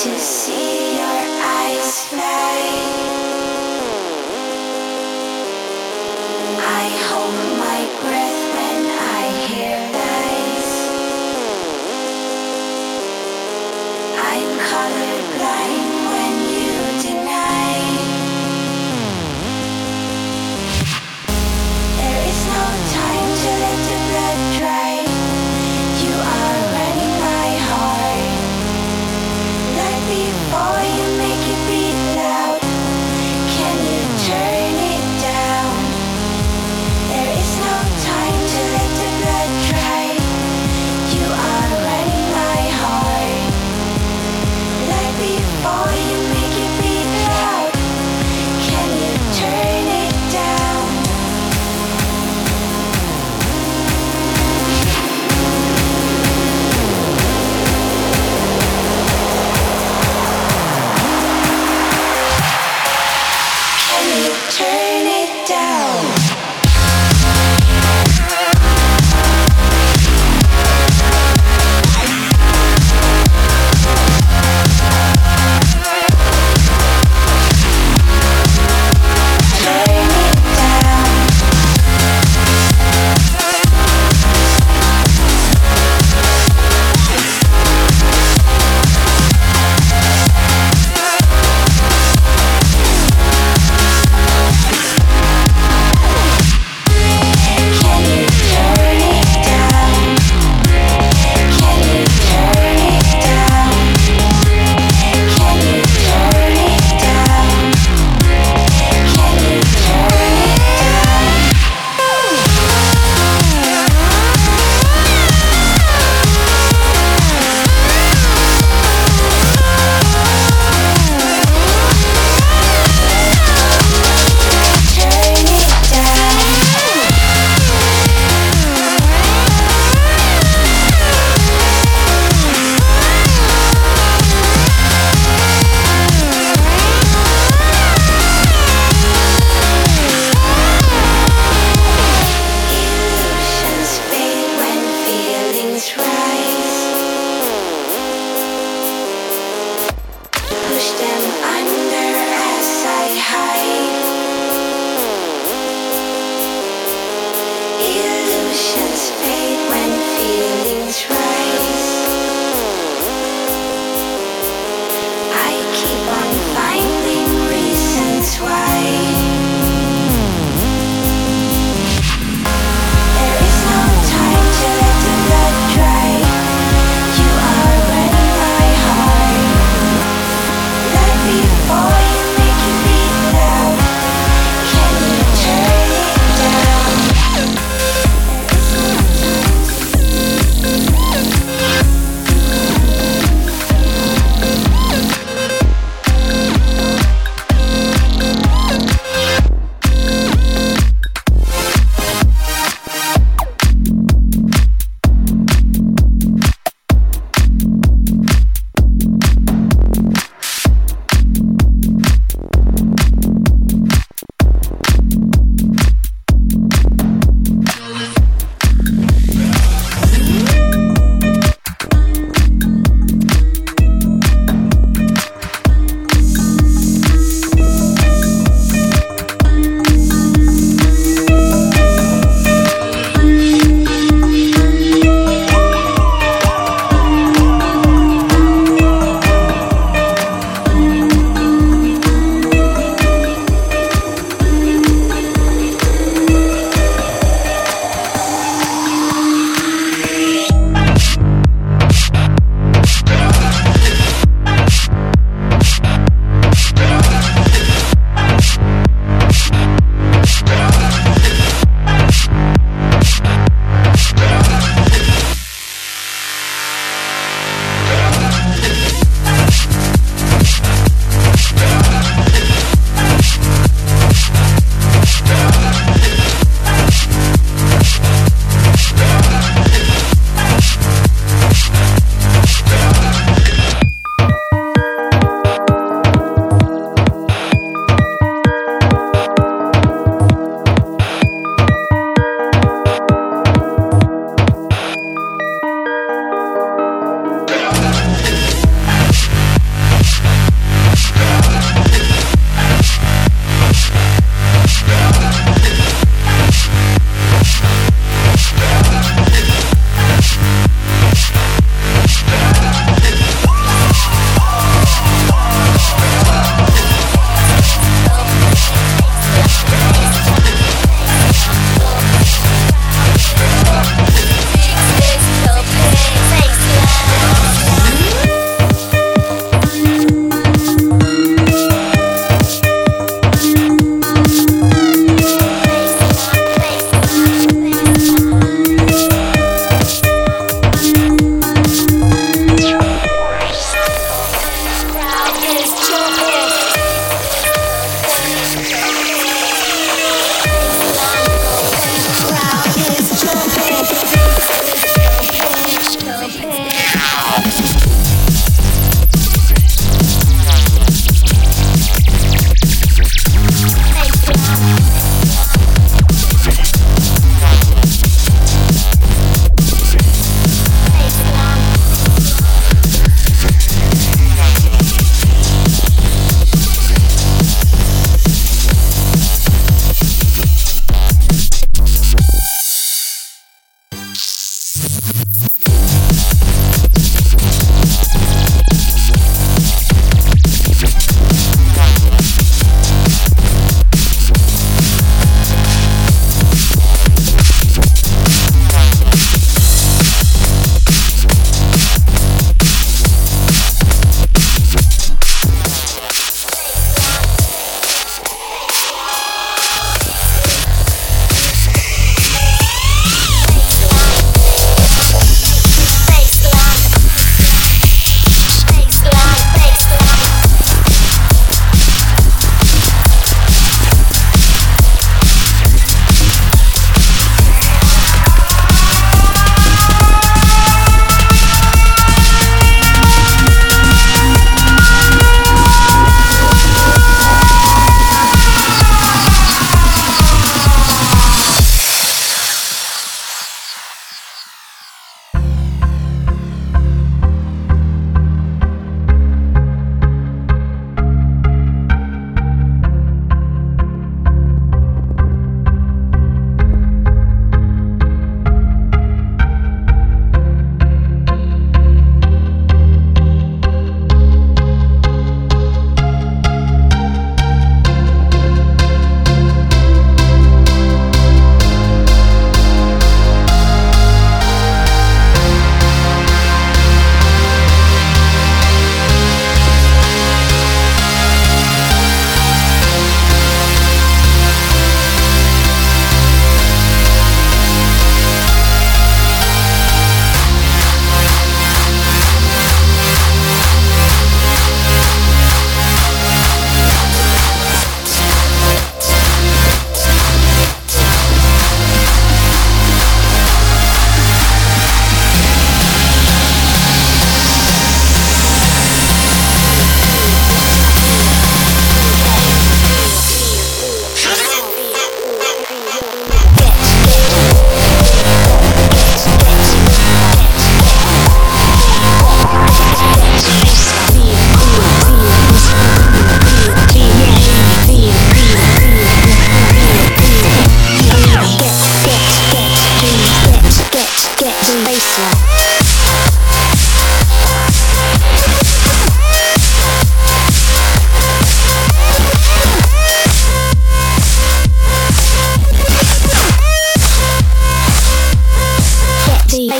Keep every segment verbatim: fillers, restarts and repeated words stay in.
to see your eyes fly. I hold my breath when I hear lies. I'm colorblind when you deny. There is no time to let the blood dry. You are running my heart. Like before you make it beat loud. Can you turn it down? There is no time to let the blood dry. You are running my heart. Like before you make it beat loud. Can you turn it down? Can you turn it down?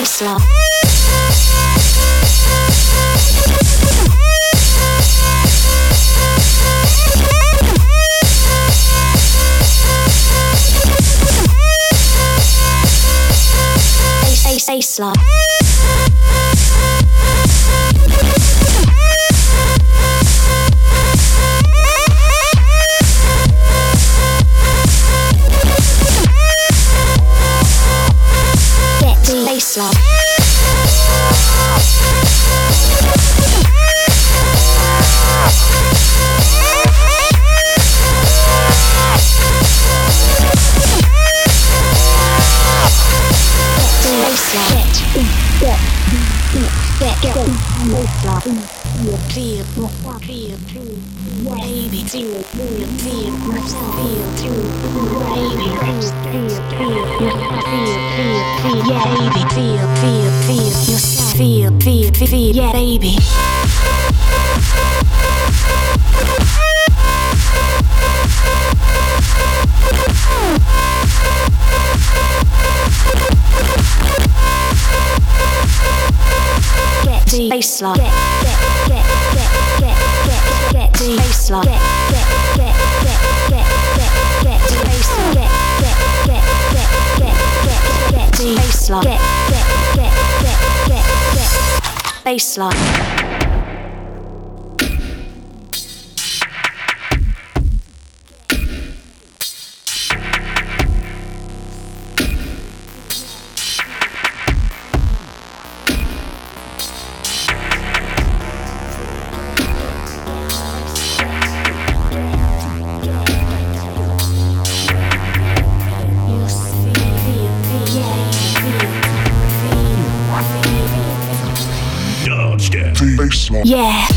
baseline. Baseline. Get the baseline. Yeah, baby. Get the baseline. Get, get, get, get, get, get, get the baseline. Get, get, get, get, get, get, get the baseline. Get, get, get, get, get, get, get the baseline. Get, get, get, get, get, get baseline. Yeah.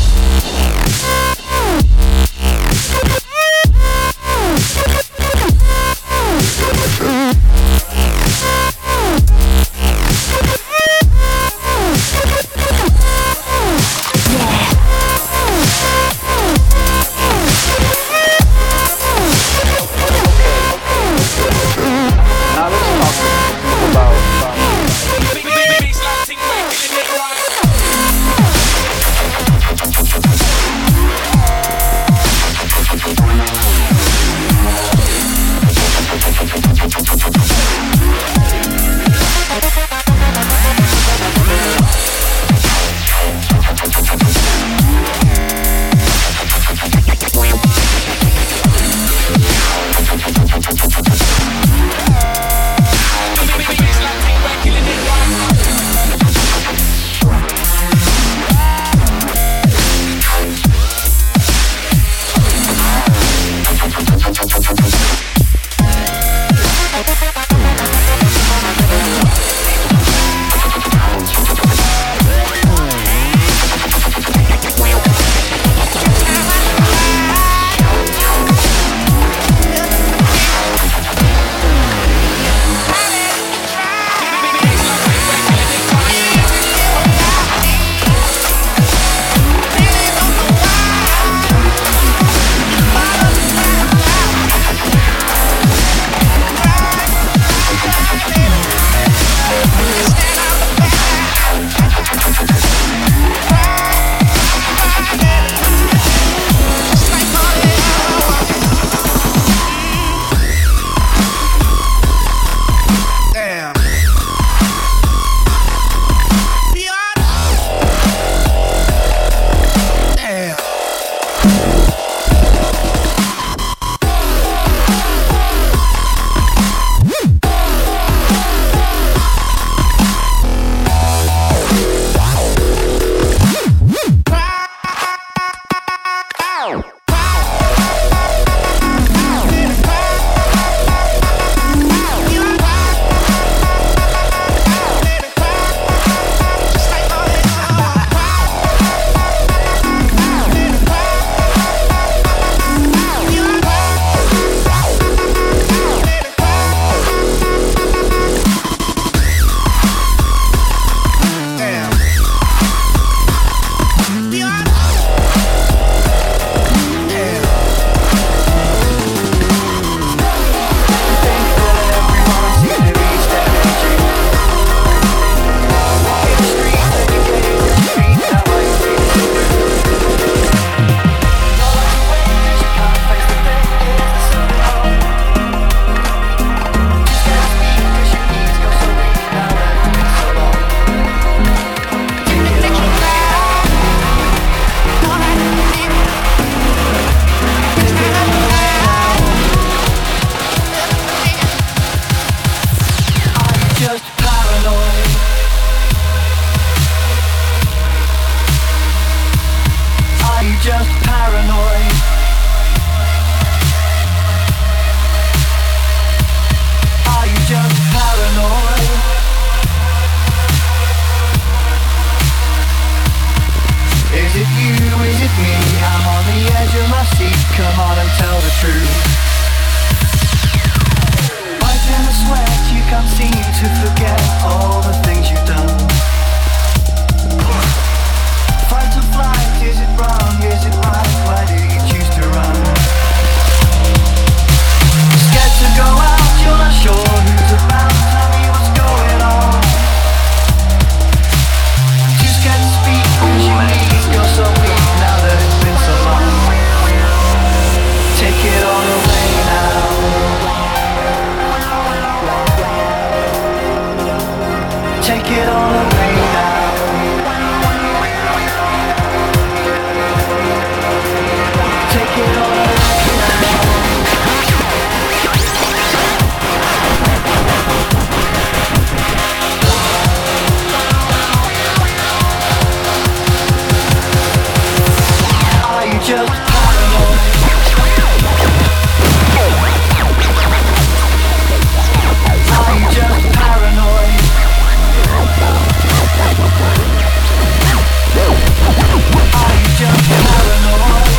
Take it all away now. Take it all away now. Are you just paranoid? Are you just paranoid? Are you just paranoid?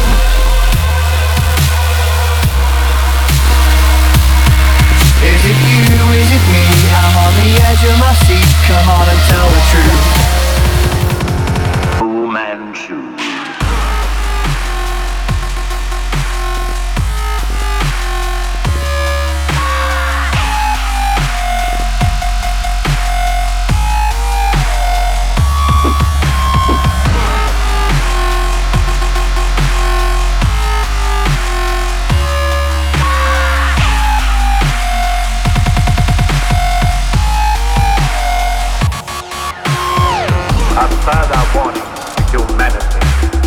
Is it you, is it me? I'm on the edge of my seat. Come on and tell the truth. Fu Manchu. A further warning to humanity.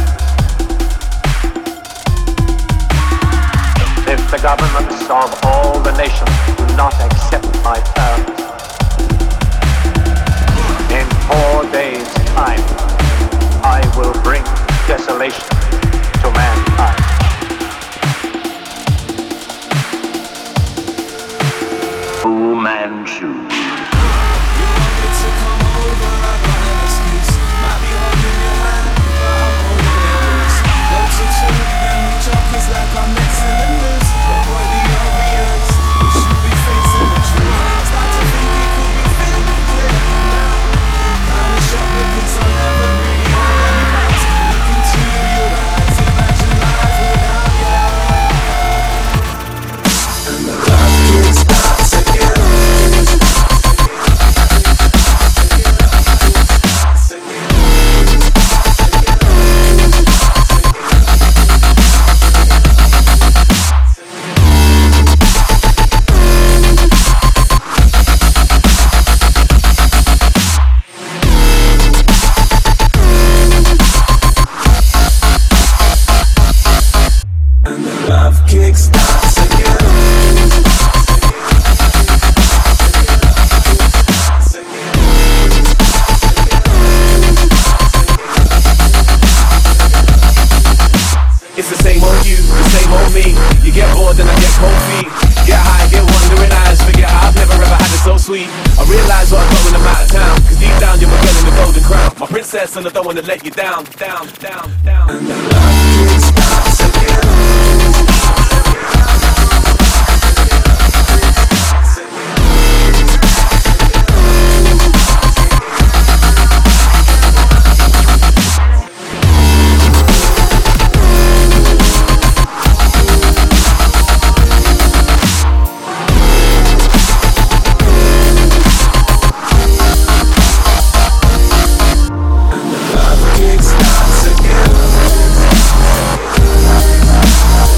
If the governments of all the nations do not accept my terms, in four days' time, I will bring desolation to mankind. Fu Manchu. It's the same old you, the same old me. You get bored and I get cold feet. Get high, get wandering eyes. Forget I've never ever had it so sweet. I realize what I've got when I'm out of town, cause deep down you're my girl in the golden crown. My princess and I don't wanna let you down, down, down, down. And the love kickstarts again. Kickstarts again.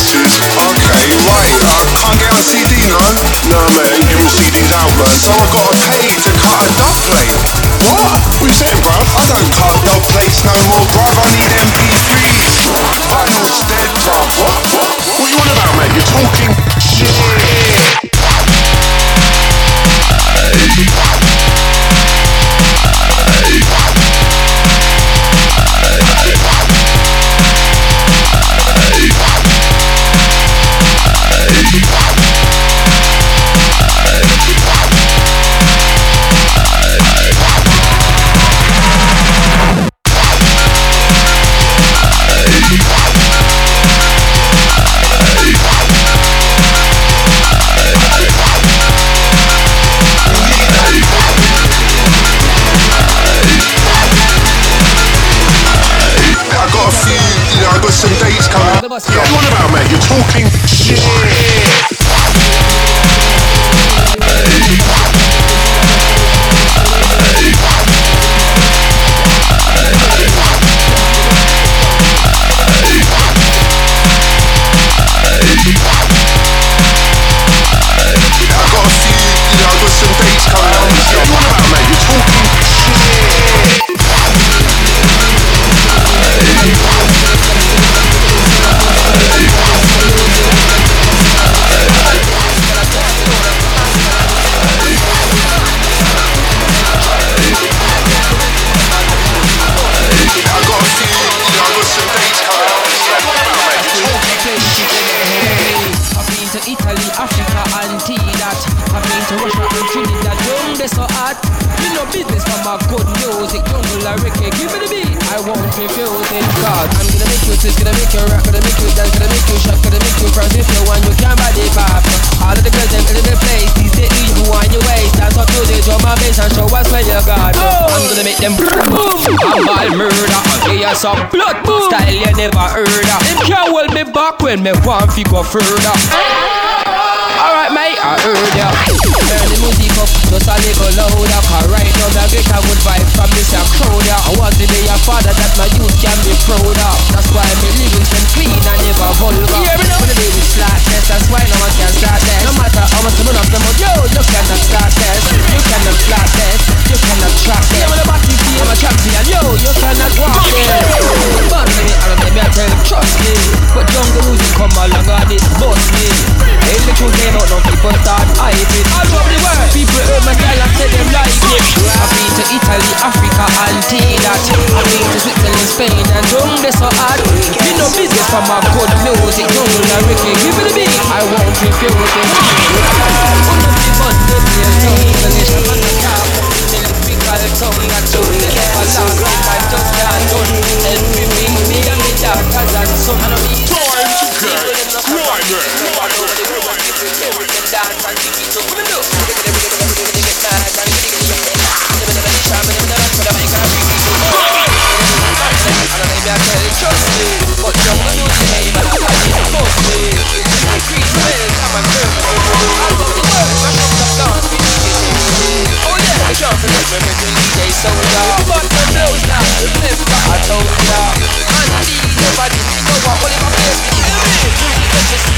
mixes. Okay, right. I can't get on C D, no? No, man, ain't giving C Ds out, man. So I gotta pay to cut a dub plate. What? What you saying, bruv? I don't cut dub plates no more, bruv. I need M P threes. Vinyl's dead, bruv. What? What? What you on about, man? You're talking shit. Some dates coming up. Yeah, what about, man? You're talking shit. I got a few, you know, I got some dates coming up. Yeah, what about, man? You're talking shit. Italy, Africa and tea that I've been to Russia and Trinidad. Don't be so hot. You know business from my good music. Jungle and reggae, give me the beat. I won't refuse it. God, I'm gonna make you twist, gonna make you rock, gonna make you dance, gonna make you shock, gonna make you cross. If you want, you can body pop. All of the girls them in the place, these the you want your waist. Dance up to the drum and bass and show us where you got. Oh. I'm gonna make them boom. I'm all murder. I'll give you some blood boom. Style you never heard of. Them can't hold me back when me want to go further. Alright mate, I heard ya. Turn the music up just a little louder. Cause right now I get a good vibe from this and crowd ya. I want to be a father that my youth can be proud of. That's why my lyrics them clean and never vulgar. Hear me now? When the day we start this, that's why no one can start this. No matter how much you run up the mud, yo, you cannot start this. You cannot flat this, you cannot track this. Yeah, when the body feel, I'm a champion, yo, you cannot walk this. But me, I don't let me tell you, trust me. But jungle music come along and it bust me. Hey, the truth came out, no people start hyping. All over the world, people heard my style and say them like it. I've been to Italy, Africa and tea that. I've been to Switzerland, Spain and jungle they so hard. You know business from my good music, jungle and reggae. Give me the beat, I won't refuse it. One of the fun, the beer, so English, I'm on the top. Electrical tongue, I told you, never last. I just can't done. Everything me and me daughters and son. I don't need time to get climber. Dance and kick it up, come and look. Get mad and get it up. Never never shine, never never for the make a big it up. And I maybe I tell you trust me, but don't know the name and I can't even post me. Increase sales, I'm a girl. All over the world, mash up the dance, we need it. Oh yeah, the can't forget me when we D J Soda. But the blows now, remember I told ya. And see nobody, no one, only my place, we kill me. You just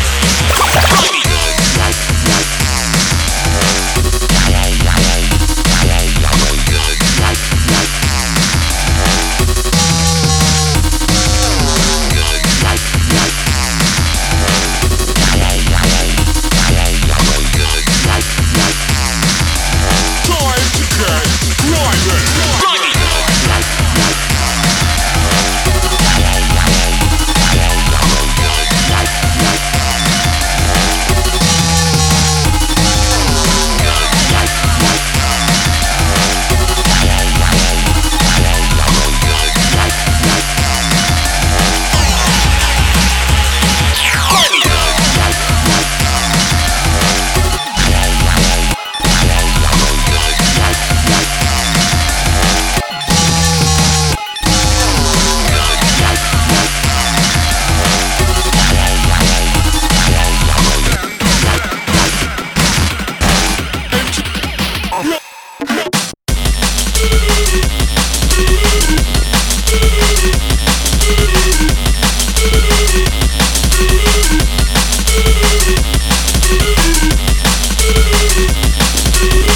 Thank